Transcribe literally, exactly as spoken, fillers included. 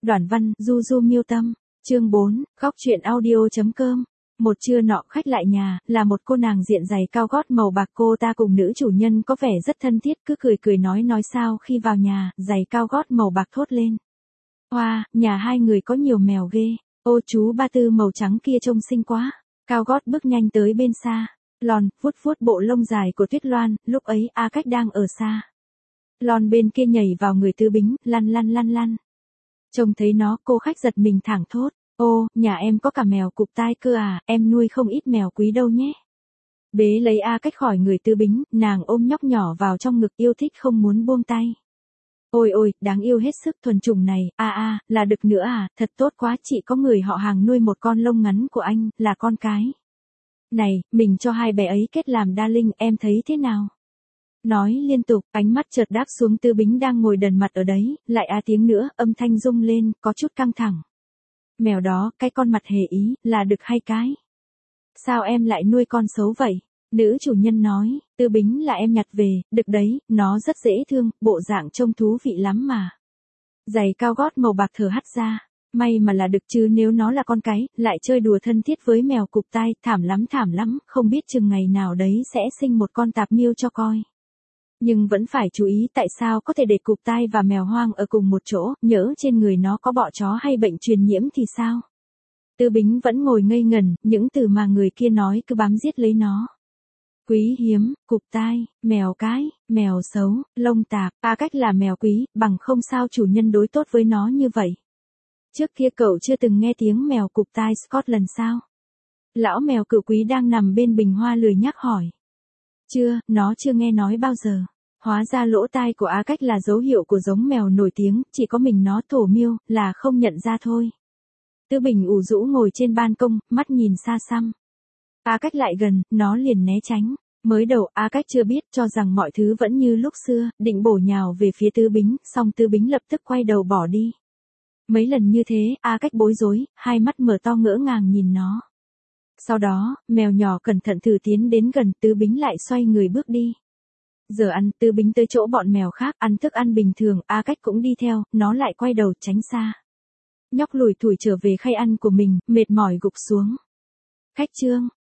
Đoạn văn, Du Du miêu tâm. Chương bốn, khóc chuyện audio.com. Một trưa nọ khách lại nhà, là một cô nàng diện giày cao gót màu bạc, cô ta cùng nữ chủ nhân có vẻ rất thân thiết, cứ cười cười nói nói sao khi vào nhà, giày cao gót màu bạc thốt lên. Hoa, wow, nhà hai người có nhiều mèo ghê, ô chú ba tư màu trắng kia trông xinh quá. Cao gót bước nhanh tới bên xa. Lon, vuốt vuốt bộ lông dài của Tuyết Loan, lúc ấy A Cách đang ở xa. Lon bên kia nhảy vào người Tư Bính, lăn lăn lăn lăn. Trông thấy nó, cô khách giật mình thảng thốt. Ô, nhà em có cả mèo cụp tai cơ à, em nuôi không ít mèo quý đâu nhé. Bế lấy A Cách khỏi người Tư Bính, nàng ôm nhóc nhỏ vào trong ngực yêu thích không muốn buông tay. Ôi ôi, đáng yêu hết sức, thuần chủng này, a à, a, à, là đực nữa à, thật tốt quá, chị có người họ Hàng nuôi một con lông ngắn của anh, là con cái. Này, mình cho hai bé ấy kết làm đa linh, em thấy thế nào? Nói liên tục, ánh mắt chợt đáp xuống Tư Bính đang ngồi đần mặt ở đấy, lại a tiếng nữa, âm thanh rung lên, có chút căng thẳng. Mèo đó, cái con mặt hề ý, là đực hay cái? Sao em lại nuôi con xấu vậy? Nữ chủ nhân nói, Tư Bính là em nhặt về, đực đấy, nó rất dễ thương, bộ dạng trông thú vị lắm mà. Giày cao gót màu bạc thở hắt ra, may mà là đực chứ nếu nó là con cái, lại chơi đùa thân thiết với mèo cụp tai, thảm lắm thảm lắm, không biết chừng ngày nào đấy sẽ sinh một con tạp miêu cho coi. Nhưng vẫn phải chú ý tại sao có thể để cụp tai và mèo hoang ở cùng một chỗ, nhỡ trên người nó có bọ chó hay bệnh truyền nhiễm thì sao? Tư Bính vẫn ngồi ngây ngần, những từ mà người kia nói cứ bám giết lấy nó. Quý hiếm, cụp tai, mèo cái, mèo xấu, lông tạp, A Cách là mèo quý, bằng không sao chủ nhân đối tốt với nó như vậy. Trước kia cậu chưa từng nghe tiếng mèo cụp tai Scotland sao? Lão mèo cựu quý đang nằm bên bình hoa lười nhác hỏi. Chưa, nó chưa nghe nói bao giờ. Hóa ra lỗ tai của A Cách là dấu hiệu của giống mèo nổi tiếng, chỉ có mình nó thổ miêu, là không nhận ra thôi. Tư Bình ủ rũ ngồi trên ban công, mắt nhìn xa xăm. A Cách lại gần, nó liền né tránh. Mới đầu A Cách chưa biết, cho rằng mọi thứ vẫn như lúc xưa, định bổ nhào về phía Tư Bính, song Tư Bính lập tức quay đầu bỏ đi. Mấy lần như thế, A Cách bối rối, hai mắt mở to ngỡ ngàng nhìn nó. Sau đó, mèo nhỏ cẩn thận thử tiến đến gần, Tư Bính lại xoay người bước đi. Giờ ăn, Tư Bính tới chỗ bọn mèo khác, ăn thức ăn bình thường, A Cách cũng đi theo, nó lại quay đầu tránh xa. Nhóc lủi thủi trở về khay ăn của mình, mệt mỏi gục xuống. Khách trương,